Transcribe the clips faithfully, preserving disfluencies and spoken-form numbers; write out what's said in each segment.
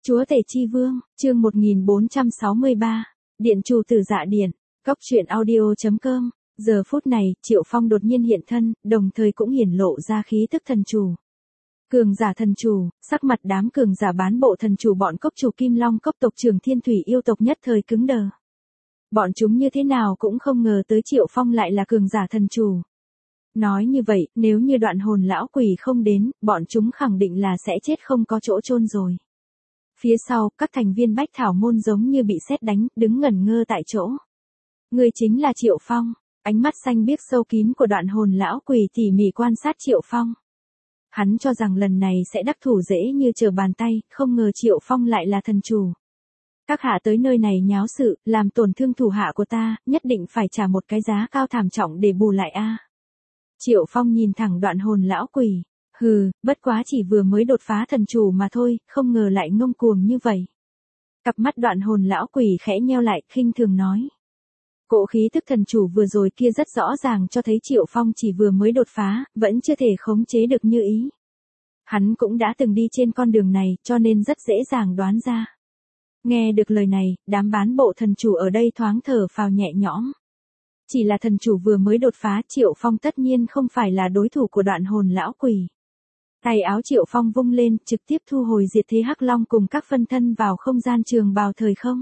Chúa Tể Chi Vương, chương một nghìn bốn trăm sáu mươi ba, Điện chủ Tử Dạ Điện, Cốc truyện audio.com. Giờ phút này, Triệu Phong đột nhiên hiện thân, đồng thời cũng hiển lộ ra khí tức thần chủ. Cường giả thần chủ, sắc mặt đám cường giả bán bộ thần chủ bọn cốc chủ Kim Long cốc tộc trưởng Thiên Thủy yêu tộc nhất thời cứng đờ. Bọn chúng như thế nào cũng không ngờ tới Triệu Phong lại là cường giả thần chủ. Nói như vậy, nếu như Đoạn Hồn lão quỷ không đến, bọn chúng khẳng định là sẽ chết không có chỗ chôn rồi. Phía sau, các thành viên Bách Thảo môn giống như bị sét đánh, đứng ngẩn ngơ tại chỗ. Người chính là Triệu Phong. Ánh mắt xanh biếc sâu kín của Đoạn Hồn lão quỷ tỉ mỉ quan sát Triệu Phong. Hắn cho rằng lần này sẽ đắc thủ dễ như trở bàn tay, không ngờ Triệu Phong lại là thần chủ. Các hạ tới nơi này nháo sự, làm tổn thương thủ hạ của ta, nhất định phải trả một cái giá cao thảm trọng để bù lại a. Triệu Phong nhìn thẳng Đoạn Hồn lão quỷ. Hừ, bất quá chỉ vừa mới đột phá thần chủ mà thôi, không ngờ lại ngông cuồng như vậy. Cặp mắt Đoạn Hồn lão quỷ khẽ nheo lại, khinh thường nói. Cỗ khí tức thần chủ vừa rồi kia rất rõ ràng cho thấy Triệu Phong chỉ vừa mới đột phá, vẫn chưa thể khống chế được như ý. Hắn cũng đã từng đi trên con đường này, cho nên rất dễ dàng đoán ra. Nghe được lời này, đám bán bộ thần chủ ở đây thoáng thở phào nhẹ nhõm. Chỉ là thần chủ vừa mới đột phá, Triệu Phong tất nhiên không phải là đối thủ của Đoạn Hồn lão quỷ. Tay áo Triệu Phong vung lên, trực tiếp thu hồi diệt thế hắc long cùng các phân thân vào không gian trường bào thời không.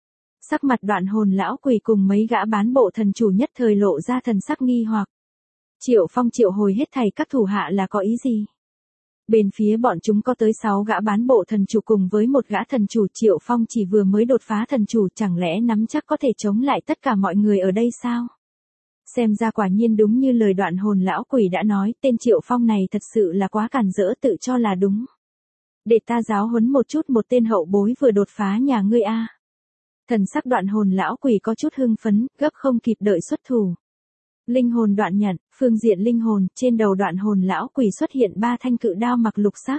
Sắc mặt Đoạn Hồn lão quỷ cùng mấy gã bán bộ thần chủ nhất thời lộ ra thần sắc nghi hoặc. Triệu Phong triệu hồi hết thảy các thủ hạ là có ý gì? Bên phía bọn chúng có tới sáu gã bán bộ thần chủ cùng với một gã thần chủ, Triệu Phong chỉ vừa mới đột phá thần chủ, chẳng lẽ nắm chắc có thể chống lại tất cả mọi người ở đây sao? Xem ra quả nhiên đúng như lời Đoạn Hồn lão quỷ đã nói, tên Triệu Phong này thật sự là quá càn rỡ, tự cho là đúng. Để ta giáo huấn một chút một tên hậu bối vừa đột phá nhà ngươi a. Thần sắc Đoạn Hồn lão quỷ có chút hưng phấn, gấp không kịp đợi xuất thủ. Linh hồn đoạn nhận, phương diện linh hồn, trên đầu Đoạn Hồn lão quỷ xuất hiện ba thanh cự đao mặc lục sắc.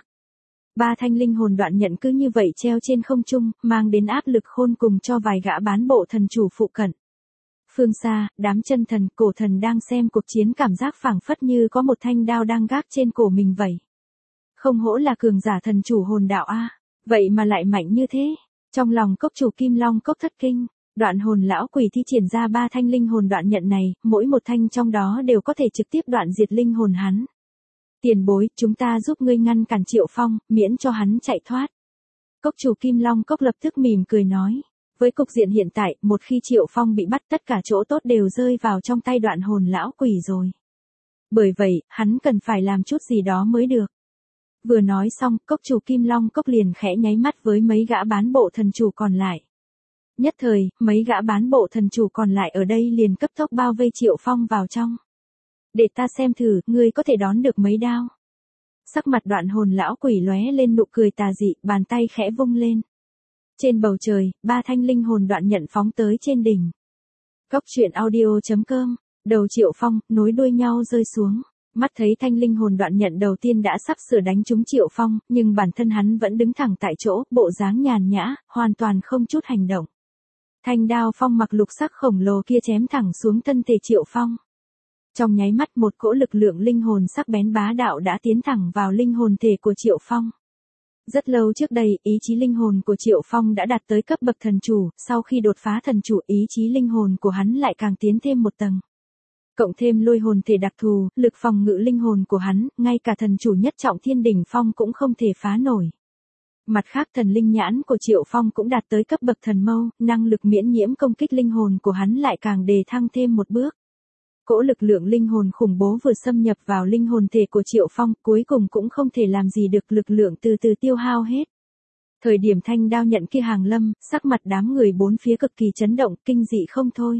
Ba thanh linh hồn đoạn nhận cứ như vậy treo trên không trung, mang đến áp lực khôn cùng cho vài gã bán bộ thần chủ phụ cận. Phương xa, đám chân thần, cổ thần đang xem cuộc chiến cảm giác phảng phất như có một thanh đao đang gác trên cổ mình vậy. Không hổ là cường giả thần chủ hồn đạo a, vậy mà lại mạnh như thế. Trong lòng cốc chủ Kim Long cốc thất kinh, Đoạn Hồn lão quỷ thi triển ra ba thanh linh hồn đoạn nhận này, mỗi một thanh trong đó đều có thể trực tiếp đoạn diệt linh hồn hắn. Tiền bối, chúng ta giúp ngươi ngăn cản Triệu Phong, miễn cho hắn chạy thoát. Cốc chủ Kim Long cốc lập tức mỉm cười nói. Với cục diện hiện tại, một khi Triệu Phong bị bắt, tất cả chỗ tốt đều rơi vào trong tay Đoạn Hồn lão quỷ rồi. Bởi vậy, hắn cần phải làm chút gì đó mới được. Vừa nói xong, cốc chủ Kim Long cốc liền khẽ nháy mắt với mấy gã bán bộ thần chủ còn lại. Nhất thời, mấy gã bán bộ thần chủ còn lại ở đây liền cấp tốc bao vây Triệu Phong vào trong. Để ta xem thử, ngươi có thể đón được mấy đao. Sắc mặt Đoạn Hồn lão quỷ lóe lên nụ cười tà dị, bàn tay khẽ vung lên. Trên bầu trời, ba thanh linh hồn đoạn nhận phóng tới trên đỉnh. Cốc truyện audio.com, đầu Triệu Phong, nối đuôi nhau rơi xuống. Mắt thấy thanh linh hồn đoạn nhận đầu tiên đã sắp sửa đánh trúng Triệu Phong, nhưng bản thân hắn vẫn đứng thẳng tại chỗ, bộ dáng nhàn nhã, hoàn toàn không chút hành động. Thanh đao phong mặc lục sắc khổng lồ kia chém thẳng xuống thân thể Triệu Phong. Trong nháy mắt một cỗ lực lượng linh hồn sắc bén bá đạo đã tiến thẳng vào linh hồn thể của Triệu Phong. Rất lâu trước đây, ý chí linh hồn của Triệu Phong đã đạt tới cấp bậc thần chủ, sau khi đột phá thần chủ, ý chí linh hồn của hắn lại càng tiến thêm một tầng. Cộng thêm lôi hồn thể đặc thù, lực phòng ngự linh hồn của hắn, ngay cả thần chủ nhất trọng thiên đỉnh phong cũng không thể phá nổi. Mặt khác thần linh nhãn của Triệu Phong cũng đạt tới cấp bậc thần mâu, năng lực miễn nhiễm công kích linh hồn của hắn lại càng đề thăng thêm một bước. Cỗ lực lượng linh hồn khủng bố vừa xâm nhập vào linh hồn thể của Triệu Phong, cuối cùng cũng không thể làm gì được, lực lượng từ từ tiêu hao hết. Thời điểm thanh đao nhận kia hàng lâm, sắc mặt đám người bốn phía cực kỳ chấn động, kinh dị không thôi.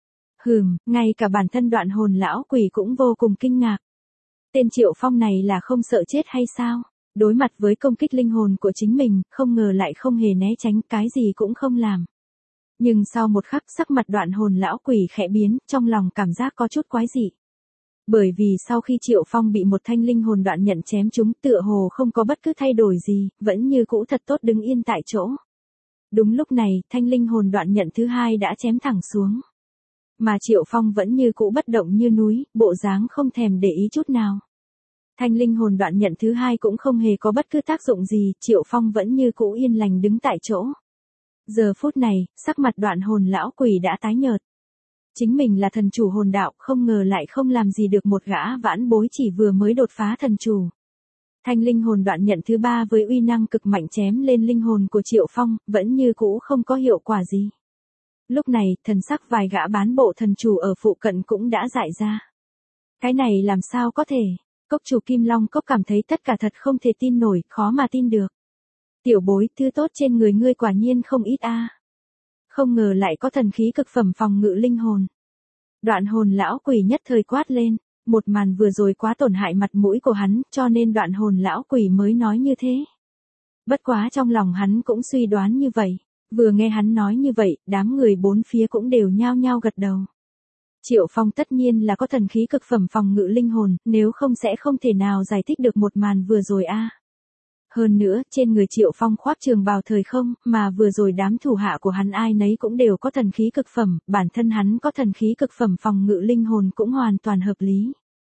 Hừm, ngay cả bản thân Đoạn Hồn lão quỷ cũng vô cùng kinh ngạc. Tên Triệu Phong này là không sợ chết hay sao? Đối mặt với công kích linh hồn của chính mình, không ngờ lại không hề né tránh, cái gì cũng không làm. Nhưng sau một khắc, sắc mặt Đoạn Hồn lão quỷ khẽ biến, trong lòng cảm giác có chút quái dị. Bởi vì sau khi Triệu Phong bị một thanh linh hồn đoạn nhận chém trúng, tựa hồ không có bất cứ thay đổi gì, vẫn như cũ thật tốt đứng yên tại chỗ. Đúng lúc này, thanh linh hồn đoạn nhận thứ hai đã chém thẳng xuống. Mà Triệu Phong vẫn như cũ bất động như núi, bộ dáng không thèm để ý chút nào. Thanh linh hồn đoạn nhận thứ hai cũng không hề có bất cứ tác dụng gì, Triệu Phong vẫn như cũ yên lành đứng tại chỗ. Giờ phút này, sắc mặt đoạn hồn lão quỷ đã tái nhợt. Chính mình là thần chủ hồn đạo, không ngờ lại không làm gì được một gã vãn bối chỉ vừa mới đột phá thần chủ. Thanh linh hồn đoạn nhận thứ ba với uy năng cực mạnh chém lên linh hồn của Triệu Phong, vẫn như cũ không có hiệu quả gì. Lúc này, thần sắc vài gã bán bộ thần chủ ở phụ cận cũng đã dại ra. Cái này làm sao có thể? Cốc chủ Kim Long Cốc cảm thấy tất cả thật không thể tin nổi, khó mà tin được. Tiểu bối, thứ tốt trên người ngươi quả nhiên không ít a. Không ngờ lại có thần khí cực phẩm phòng ngự linh hồn. Đoạn hồn lão quỷ nhất thời quát lên, một màn vừa rồi quá tổn hại mặt mũi của hắn, cho nên đoạn hồn lão quỷ mới nói như thế. Bất quá trong lòng hắn cũng suy đoán như vậy, vừa nghe hắn nói như vậy, đám người bốn phía cũng đều nhao nhao gật đầu. Triệu Phong tất nhiên là có thần khí cực phẩm phòng ngự linh hồn, nếu không sẽ không thể nào giải thích được một màn vừa rồi a. Hơn nữa, trên người Triệu Phong khoác trường bào thời không, mà vừa rồi đám thủ hạ của hắn ai nấy cũng đều có thần khí cực phẩm, bản thân hắn có thần khí cực phẩm phòng ngự linh hồn cũng hoàn toàn hợp lý.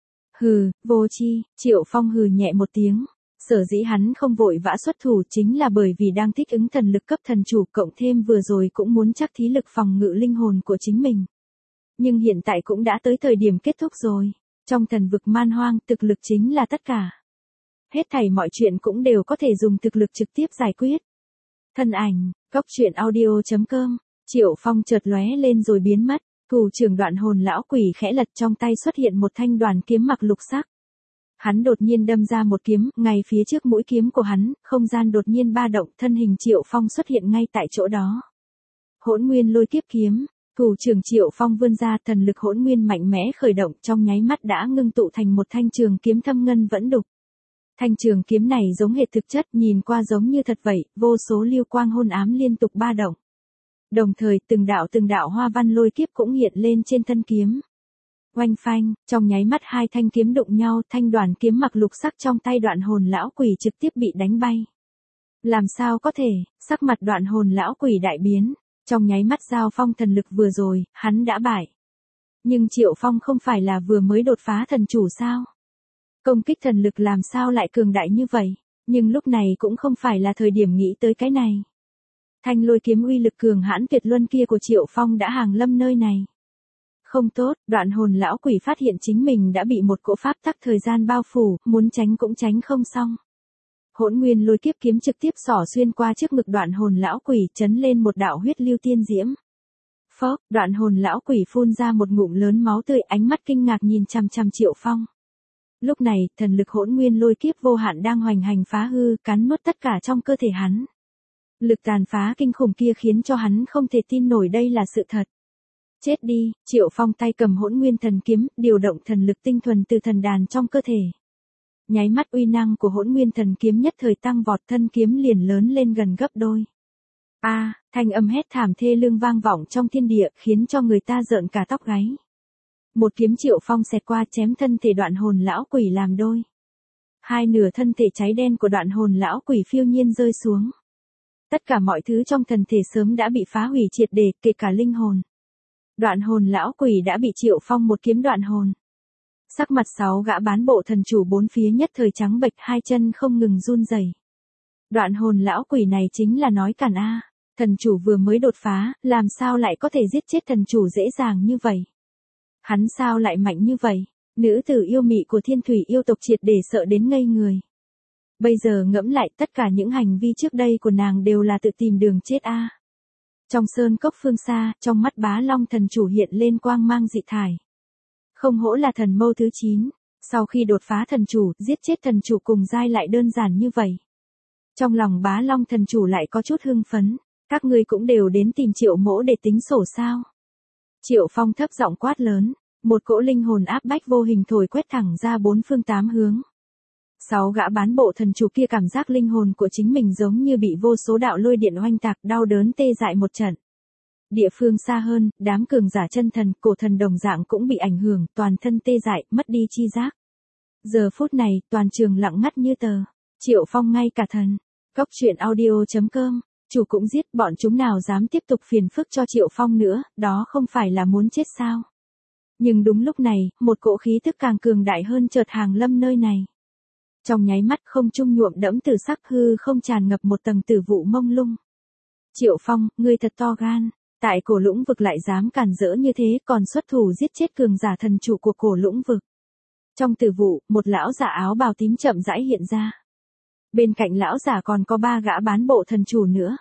Hừ, vô chi, Triệu Phong hừ nhẹ một tiếng. Sở dĩ hắn không vội vã xuất thủ chính là bởi vì đang thích ứng thần lực cấp thần chủ, cộng thêm vừa rồi cũng muốn chắc thí lực phòng ngự linh hồn của chính mình. Nhưng hiện tại cũng đã tới thời điểm kết thúc rồi. Trong thần vực man hoang, thực lực chính là tất cả. Hết thảy mọi chuyện cũng đều có thể dùng thực lực trực tiếp giải quyết. Thân ảnh, cốc truyện audio chấm com, Triệu Phong chợt lóe lên rồi biến mất, thủ trưởng đoạn hồn lão quỷ khẽ lật, trong tay xuất hiện một thanh đoàn kiếm mặc lục sắc. Hắn đột nhiên đâm ra một kiếm, ngay phía trước mũi kiếm của hắn, không gian đột nhiên ba động, thân hình Triệu Phong xuất hiện ngay tại chỗ đó. Hỗn nguyên lôi kiếp kiếm, thủ trưởng Triệu Phong vươn ra, thần lực hỗn nguyên mạnh mẽ khởi động, trong nháy mắt đã ngưng tụ thành một thanh trường kiếm thâm ngân vẫn đục. Thanh trường kiếm này giống hệt thực chất, nhìn qua giống như thật vậy, vô số lưu quang hôn ám liên tục ba động. Đồng thời, từng đạo từng đạo hoa văn lôi kiếp cũng hiện lên trên thân kiếm. Oanh phanh, trong nháy mắt hai thanh kiếm đụng nhau, thanh đoàn kiếm mặc lục sắc trong tay đoạn hồn lão quỷ trực tiếp bị đánh bay. Làm sao có thể, sắc mặt đoạn hồn lão quỷ đại biến, trong nháy mắt giao phong thần lực vừa rồi, hắn đã bại. Nhưng Triệu Phong không phải là vừa mới đột phá thần chủ sao? Công kích thần lực làm sao lại cường đại như vậy, nhưng lúc này cũng không phải là thời điểm nghĩ tới cái này. Thanh lôi kiếm uy lực cường hãn tuyệt luân kia của Triệu Phong đã hàng lâm nơi này. Không tốt, đoạn hồn lão quỷ phát hiện chính mình đã bị một cỗ pháp tắc thời gian bao phủ, muốn tránh cũng tránh không xong. Hỗn nguyên lôi kiếp kiếm trực tiếp xỏ xuyên qua trước ngực đoạn hồn lão quỷ, chấn lên một đạo huyết lưu tiên diễm. Phốc, đoạn hồn lão quỷ phun ra một ngụm lớn máu tươi, ánh mắt kinh ngạc nhìn chằm chằm Triệu Phong. Lúc này, thần lực hỗn nguyên lôi kiếp vô hạn đang hoành hành phá hư, cắn nuốt tất cả trong cơ thể hắn. Lực tàn phá kinh khủng kia khiến cho hắn không thể tin nổi đây là sự thật. Chết đi, Triệu Phong tay cầm hỗn nguyên thần kiếm, điều động thần lực tinh thuần từ thần đàn trong cơ thể. Nháy mắt uy năng của hỗn nguyên thần kiếm nhất thời tăng vọt, thân kiếm liền lớn lên gần gấp đôi. A, à, thanh âm hét thảm thê lương vang vọng trong thiên địa, khiến cho người ta rợn cả tóc gáy. Một kiếm Triệu Phong xẹt qua chém thân thể đoạn hồn lão quỷ làm đôi. Hai nửa thân thể cháy đen của đoạn hồn lão quỷ phiêu nhiên rơi xuống. Tất cả mọi thứ trong thần thể sớm đã bị phá hủy triệt để, kể cả linh hồn. Đoạn hồn lão quỷ đã bị Triệu Phong một kiếm đoạn hồn. Sắc mặt sáu gã bán bộ thần chủ bốn phía nhất thời trắng bệch, hai chân không ngừng run rẩy. Đoạn hồn lão quỷ này chính là nói càn a, thần chủ vừa mới đột phá, làm sao lại có thể giết chết thần chủ dễ dàng như vậy? Hắn sao lại mạnh như vậy? Nữ tử yêu mị của Thiên Thủy yêu tộc triệt để sợ đến ngây người. Bây giờ ngẫm lại, tất cả những hành vi trước đây của nàng đều là tự tìm đường chết a. Trong sơn cốc phương xa, trong mắt Bá Long thần chủ hiện lên quang mang dị thải. Không hổ là thần mâu thứ chín, sau khi đột phá thần chủ, giết chết thần chủ cùng giai lại đơn giản như vậy. Trong lòng Bá Long thần chủ lại có chút hưng phấn, các ngươi cũng đều đến tìm Triệu mỗ để tính sổ sao? Triệu Phong thấp giọng quát lớn, một cỗ linh hồn áp bách vô hình thổi quét thẳng ra bốn phương tám hướng. Sáu gã bán bộ thần chủ kia cảm giác linh hồn của chính mình giống như bị vô số đạo lôi điện oanh tạc, đau đớn tê dại một trận. Địa phương xa hơn, đám cường giả chân thần, cổ thần đồng dạng cũng bị ảnh hưởng, toàn thân tê dại, mất đi chi giác. Giờ phút này, toàn trường lặng ngắt như tờ. Triệu Phong ngay cả thần. Cốc truyện audio chấm com, chủ cũng giết, bọn chúng nào dám tiếp tục phiền phức cho Triệu Phong nữa, đó không phải là muốn chết sao? Nhưng đúng lúc này, một cỗ khí tức càng cường đại hơn chợt hàng lâm nơi này. Trong nháy mắt không trung nhuộm đẫm từ sắc hư không tràn ngập một tầng tử vụ mông lung. Triệu Phong, ngươi thật to gan, tại cổ lũng vực lại dám cản rỡ như thế, còn xuất thủ giết chết cường giả thần chủ của cổ lũng vực. Trong tử vụ, một lão giả áo bào tím chậm rãi hiện ra. Bên cạnh lão giả còn có ba gã bán bộ thần chủ nữa.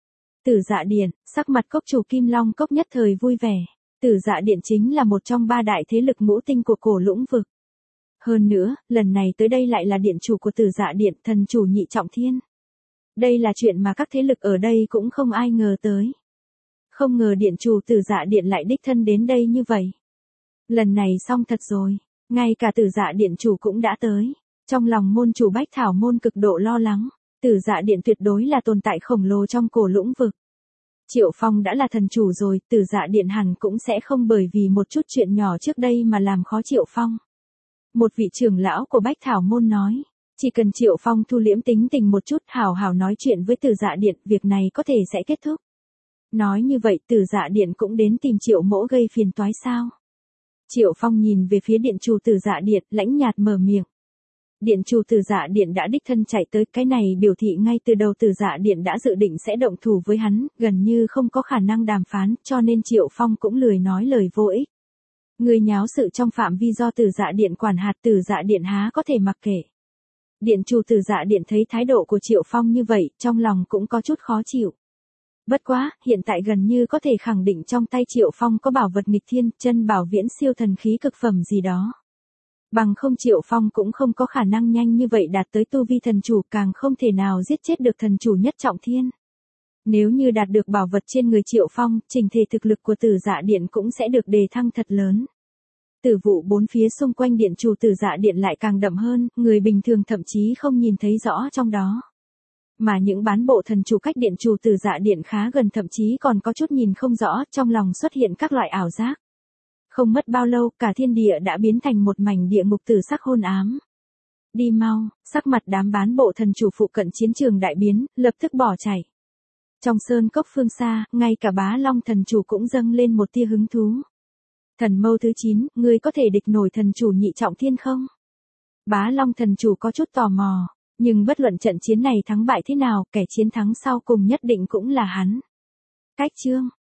Tử Dạ Điện, sắc mặt cốc chủ Kim Long Cốc nhất thời vui vẻ. Tử Dạ Điện chính là một trong ba đại thế lực ngũ tinh của cổ lũng vực. Hơn nữa, lần này tới đây lại là điện chủ của Tử Dạ Điện, thần chủ Nhị Trọng Thiên. Đây là chuyện mà các thế lực ở đây cũng không ai ngờ tới. Không ngờ điện chủ Tử Dạ Điện lại đích thân đến đây như vậy. Lần này xong thật rồi, ngay cả Tử Dạ Điện chủ cũng đã tới. Trong lòng môn chủ Bách Thảo môn cực độ lo lắng, Tử Dạ Điện tuyệt đối là tồn tại khổng lồ trong cổ lũng vực. Triệu Phong đã là thần chủ rồi, Tử Dạ Điện hẳn cũng sẽ không bởi vì một chút chuyện nhỏ trước đây mà làm khó Triệu Phong. Một vị trưởng lão của Bách Thảo môn nói, chỉ cần Triệu Phong thu liễm tính tình một chút, hào hào nói chuyện với Tử Dạ Điện, việc này có thể sẽ kết thúc. Nói như vậy Tử Dạ Điện cũng đến tìm Triệu Mỗ gây phiền toái sao? Triệu Phong nhìn về phía điện chủ Tử Dạ Điện, lãnh nhạt mở miệng. Điện chủ Tử Dạ Điện đã đích thân chạy tới, cái này biểu thị ngay từ đầu Tử Dạ Điện đã dự định sẽ động thủ với hắn, gần như không có khả năng đàm phán, cho nên Triệu Phong cũng lười nói lời vô ích. Người nháo sự trong phạm vi do Tử Dạ Điện quản hạt, Tử Dạ Điện há có thể mặc kệ. Điện chủ Tử Dạ Điện thấy thái độ của Triệu Phong như vậy, trong lòng cũng có chút khó chịu. Bất quá, hiện tại gần như có thể khẳng định trong tay Triệu Phong có bảo vật nghịch thiên, chân bảo viễn siêu thần khí cực phẩm gì đó. Bằng không Triệu Phong cũng không có khả năng nhanh như vậy đạt tới tu vi thần chủ, càng không thể nào giết chết được thần chủ Nhất Trọng Thiên. Nếu như đạt được bảo vật trên người Triệu Phong, trình thể thực lực của Tử Dạ Điện cũng sẽ được đề thăng thật lớn. Tử vụ bốn phía xung quanh điện chủ Tử Dạ Điện lại càng đậm hơn, người bình thường thậm chí không nhìn thấy rõ trong đó. Mà những bán bộ thần chủ cách điện chủ Tử Dạ Điện khá gần, thậm chí còn có chút nhìn không rõ, trong lòng xuất hiện các loại ảo giác. Không mất bao lâu, cả thiên địa đã biến thành một mảnh địa ngục tử sắc hôn ám. Đi mau, sắc mặt đám bán bộ thần chủ phụ cận chiến trường đại biến, lập tức bỏ chạy. Trong sơn cốc phương xa, ngay cả Bá Long thần chủ cũng dâng lên một tia hứng thú. Thần mâu thứ chín, ngươi có thể địch nổi thần chủ Nhị Trọng Thiên không? Bá Long thần chủ có chút tò mò, nhưng bất luận trận chiến này thắng bại thế nào, kẻ chiến thắng sau cùng nhất định cũng là hắn. Cách chương